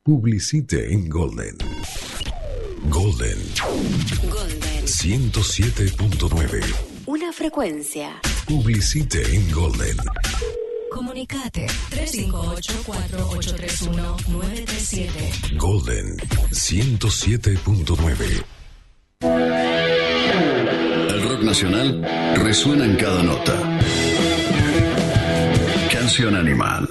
Publicite en Golden. Golden 107.9. Una frecuencia. Publicite en Golden. Comunicate 358-4831-937. Golden 107.9. El rock nacional resuena en cada nota. Canción Animal.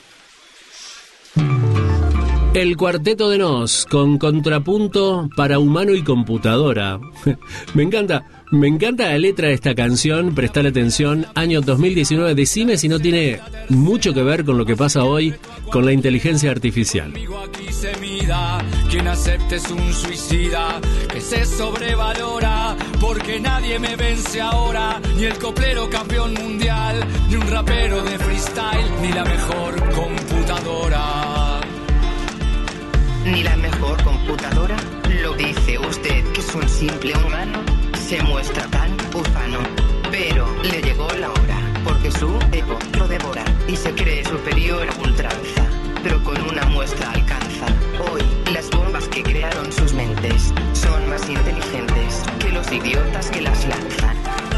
El Cuarteto de Nos, con contrapunto para humano y computadora. Me encanta la letra de esta canción, prestale atención, año 2019, decime si no tiene mucho que ver con lo que pasa hoy con la inteligencia artificial. Quien acepte es un suicida que se sobrevalora, porque nadie me vence ahora, ni el coplero campeón mundial, ni un rapero de freestyle, ni la mejor computadora. Ni la mejor computadora, lo dice usted que es un simple humano, se muestra tan ufano, pero le llegó la hora, porque su ego lo devora y se cree superior a ultranza, pero con una muestra alcanza. Hoy, las bombas que crearon sus mentes son más inteligentes que los idiotas que las lanzan.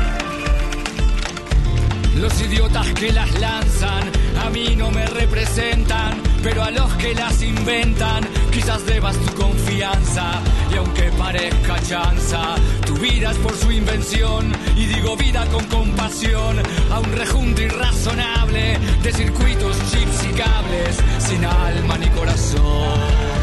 Los idiotas que las lanzan a mí no me representan, pero a los que las inventan quizás debas tu confianza. Y aunque parezca chanza, tu vida es por su invención, y digo vida con compasión a un rejunte irrazonable de circuitos, chips y cables, sin alma ni corazón.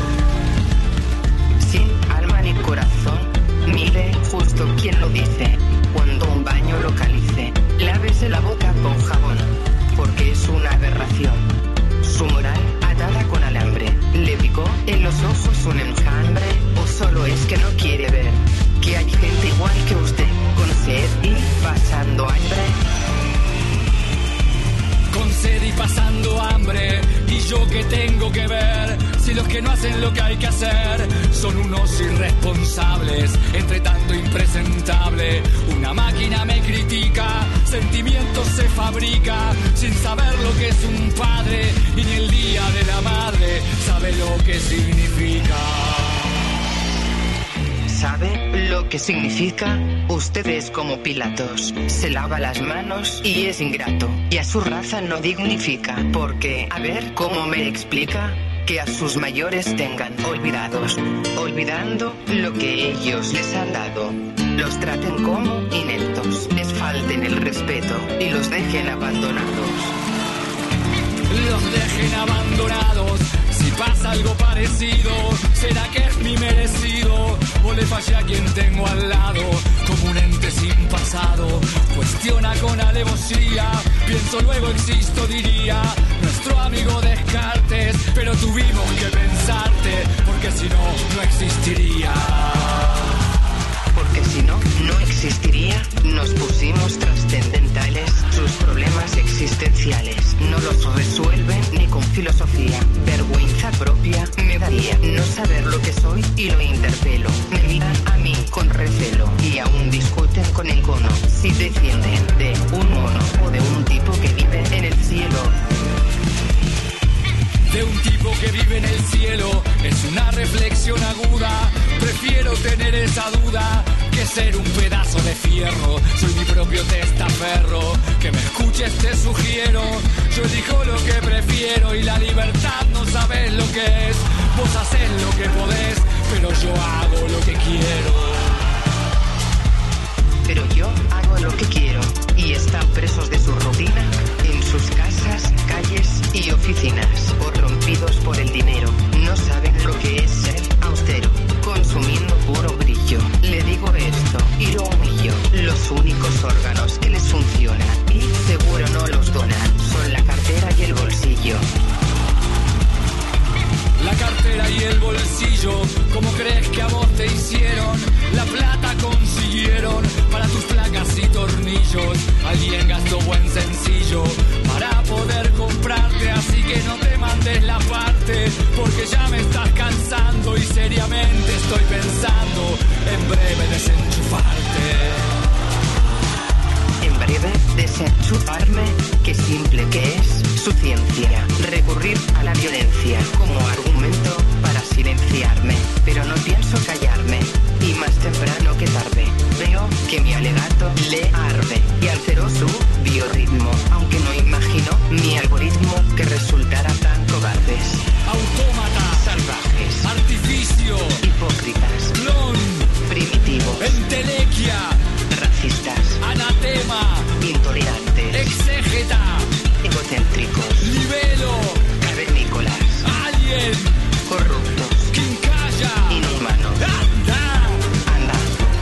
Sin alma ni corazón, mire justo quien lo dice. Cuando un baño localice, lávese la boca con jabón, porque es una aberración. Su moral atada con alambre, le picó en los ojos un enjambre, o solo es que no quiere ver que hay gente igual que usted, con sed y pasando hambre. Con sed y pasando hambre, y yo que tengo que ver si los que no hacen lo que hay que hacer son unos irresponsables, entre tanto impresentable. Una máquina me critica, sentimientos se fabrica, sin saber lo que es un padre, y ni el día de la madre sabe lo que significa. ¿Sabe lo que significa? Usted es como Pilatos, se lava las manos y es ingrato, y a su raza no dignifica, porque, a ver, ¿cómo me explica? Que a sus mayores tengan olvidados, olvidando lo que ellos les han dado. Los traten como ineptos, les falten el respeto y los dejen abandonados. Los dejen abandonados. Si pasa algo parecido, ¿será que es mi merecido? ¿O le fallé a quien tengo al lado? Como un ente sin pasado, cuestiona con alevosía. Pienso luego existo, diría nuestro amigo Descartes. Pero tuvimos que pensarte, porque si no, no existiría. Porque si no, no existiría. Nos pusimos trascendentales, sus problemas existenciales no los resuelven ni con filosofía. Vergüenza propia me daría no saber lo que soy y lo interpelo. Me miran a mí con recelo y aún discuten con el cono si defienden de un mono o de un tipo que vive en el cielo. De un tipo que vive en el cielo, es una reflexión aguda. Prefiero tener esa duda que ser un pedazo de fierro. Soy mi propio testaferro, que me escuches te sugiero. Yo elijo lo que prefiero y la libertad no sabes lo que es. Vos haces lo que podés, pero yo hago lo que quiero. Pero yo hago lo que quiero y están presos de su rutina en sus casas, calles y oficinas, corrompidos por el dinero. No saben lo que es ser austero, consumiendo puro brillo. Le digo esto y lo humillo. Los únicos órganos que les funcionan y seguro no los donan son la cartera y el bolsillo. La cartera y el bolsillo, ¿cómo crees que a vos te hicieron? La plata consiguieron para tus placas y tornillos. Alguien gastó buen sencillo para poder comprarte, así que no te mandes la parte, porque ya me estás cansando y seriamente estoy pensando en breve desenchufarte. En breve desenchufarme, qué simple que es su ciencia. Recurrir a la violencia como argumento para no pienso callarme. Y más temprano que tarde, veo que mi alegato le arde. Y alteró su biorritmo, aunque no imagino mi algoritmo que resultara tan cobardes. Autómata, Salvajes, artificio, hipócritas, clon, primitivos, entelequia, racistas, anatema, intolerantes, exégeta, egocéntricos, libelo, cavernícolas, alien, corruptos, quincalla, inhumanos. anda. Anda.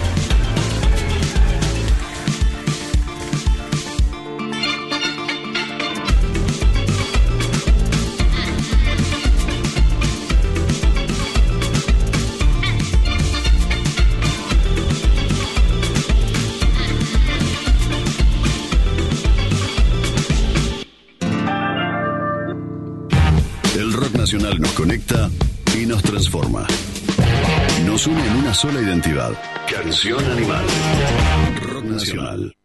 El rock nacional nos conecta y nos transforma. Nos une en una sola identidad. Canción Animal. Rock nacional.